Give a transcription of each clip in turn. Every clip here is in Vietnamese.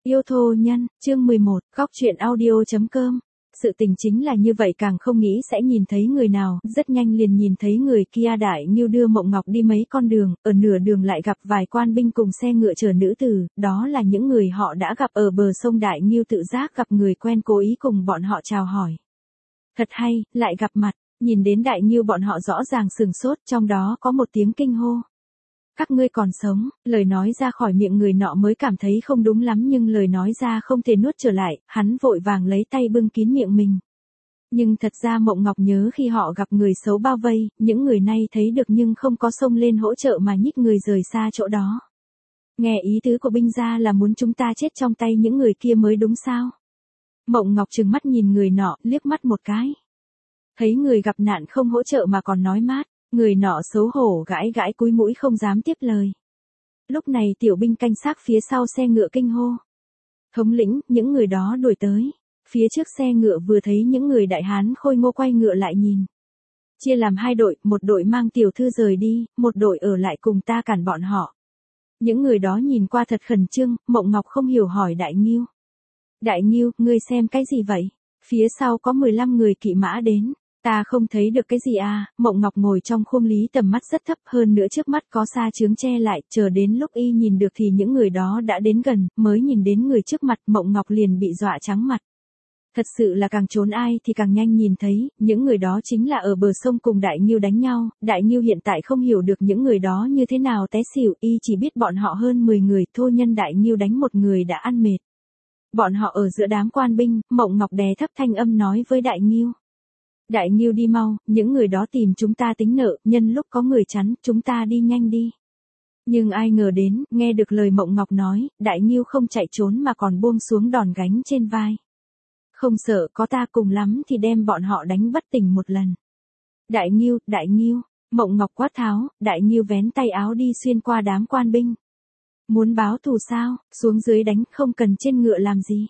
Yêu thô nhân, chương 11, góc truyện audio.com. Sự tình chính là như vậy, càng không nghĩ sẽ nhìn thấy người nào, rất nhanh liền nhìn thấy người kia. Đại Ngưu đưa Mộng Ngọc đi mấy con đường, ở nửa đường lại gặp vài quan binh cùng xe ngựa chở nữ tử, đó là những người họ đã gặp ở bờ sông. Đại Ngưu tự giác gặp người quen, cố ý cùng bọn họ chào hỏi. Thật hay, lại gặp mặt, nhìn đến Đại Ngưu bọn họ rõ ràng sửng sốt, trong đó có một tiếng kinh hô. Các ngươi còn sống, lời nói ra khỏi miệng người nọ mới cảm thấy không đúng lắm, nhưng lời nói ra không thể nuốt trở lại, hắn vội vàng lấy tay bưng kín miệng mình. Nhưng thật ra Mộng Ngọc nhớ khi họ gặp người xấu bao vây, những người này thấy được nhưng không có xông lên hỗ trợ mà nhích người rời xa chỗ đó. Nghe ý tứ của binh gia là muốn chúng ta chết trong tay những người kia mới đúng sao? Mộng Ngọc trừng mắt nhìn người nọ, liếc mắt một cái. Thấy người gặp nạn không hỗ trợ mà còn nói mát. Người nọ xấu hổ gãi gãi cúi mũi không dám tiếp lời. Lúc này tiểu binh canh xác phía sau xe ngựa kinh hô. Thống lĩnh, những người đó đuổi tới. Phía trước xe ngựa vừa thấy những người đại hán khôi ngô quay ngựa lại nhìn. Chia làm hai đội, một đội mang tiểu thư rời đi, một đội ở lại cùng ta cản bọn họ. Những người đó nhìn qua thật khẩn trương, Mộng Ngọc không hiểu hỏi Đại Ngưu. Đại Ngưu, ngươi xem cái gì vậy? Phía sau có 15 người kỵ mã đến. Ta không thấy được cái gì à? Mộng Ngọc ngồi trong khung lý, tầm mắt rất thấp, hơn nữa trước mắt có sa chướng che lại, chờ đến lúc y nhìn được thì những người đó đã đến gần, mới nhìn đến người trước mặt, Mộng Ngọc liền bị dọa trắng mặt. Thật sự là càng trốn ai thì càng nhanh nhìn thấy, những người đó chính là ở bờ sông cùng Đại Ngưu đánh nhau. Đại Ngưu hiện tại không hiểu được những người đó như thế nào té xỉu, y chỉ biết bọn họ hơn 10 người, thô nhân Đại Ngưu đánh một người đã ăn mệt. Bọn họ ở giữa đám quan binh, Mộng Ngọc đè thấp thanh âm nói với Đại Ngưu. Đại Ngưu đi mau, những người đó tìm chúng ta tính nợ, nhân lúc có người chắn, chúng ta đi nhanh đi. Nhưng ai ngờ đến, nghe được lời Mộng Ngọc nói, Đại Ngưu không chạy trốn mà còn buông xuống đòn gánh trên vai. Không sợ, có ta cùng lắm thì đem bọn họ đánh bất tỉnh một lần. Đại Ngưu, Mộng Ngọc quát tháo, Đại Ngưu vén tay áo đi xuyên qua đám quan binh. Muốn báo thù sao, xuống dưới đánh, không cần trên ngựa làm gì.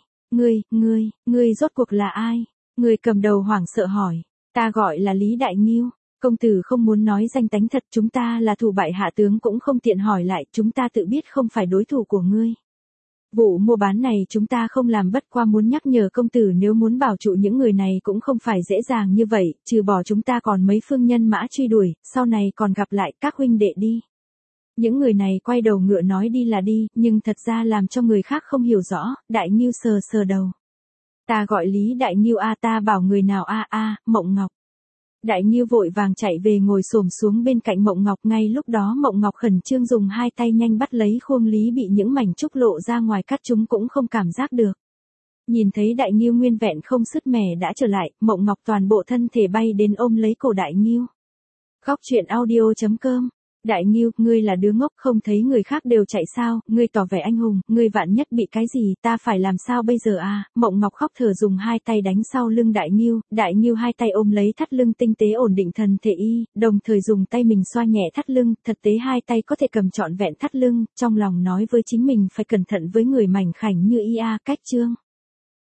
Ngươi rốt cuộc là ai? Người cầm đầu hoảng sợ hỏi. Ta gọi là Lý Đại Ngưu. Công tử không muốn nói danh tánh thật, chúng ta là thủ bại hạ tướng cũng không tiện hỏi lại, chúng ta tự biết không phải đối thủ của ngươi. Vụ mua bán này chúng ta không làm, bất qua muốn nhắc nhở công tử nếu muốn bảo trụ những người này cũng không phải dễ dàng như vậy, trừ bỏ chúng ta còn mấy phương nhân mã truy đuổi, sau này còn gặp lại, các huynh đệ đi. Những người này quay đầu ngựa nói đi là đi, nhưng thật ra làm cho người khác không hiểu rõ. Đại Ngưu sờ đầu. Ta gọi Lý Đại Ngưu a, ta bảo người nào a, Mộng Ngọc. Đại Ngưu vội vàng chạy về ngồi xổm xuống bên cạnh Mộng Ngọc, ngay lúc đó Mộng Ngọc khẩn trương dùng hai tay nhanh bắt lấy khuôn Lý bị những mảnh trúc lộ ra ngoài, cắt chúng cũng không cảm giác được. Nhìn thấy Đại Ngưu nguyên vẹn không sứt mẻ đã trở lại, Mộng Ngọc toàn bộ thân thể bay đến ôm lấy cổ Đại Ngưu. Góc truyện audio.com. Đại Ngưu, ngươi là đứa ngốc, không thấy người khác đều chạy sao, ngươi tỏ vẻ anh hùng, ngươi vạn nhất bị cái gì, ta phải làm sao bây giờ à? Mộng Ngọc khóc thở dùng hai tay đánh sau lưng Đại Ngưu hai tay ôm lấy thắt lưng tinh tế ổn định thân thể y, đồng thời dùng tay mình xoa nhẹ thắt lưng, thật tế hai tay có thể cầm trọn vẹn thắt lưng, trong lòng nói với chính mình phải cẩn thận với người mảnh khảnh như y a. Cách chương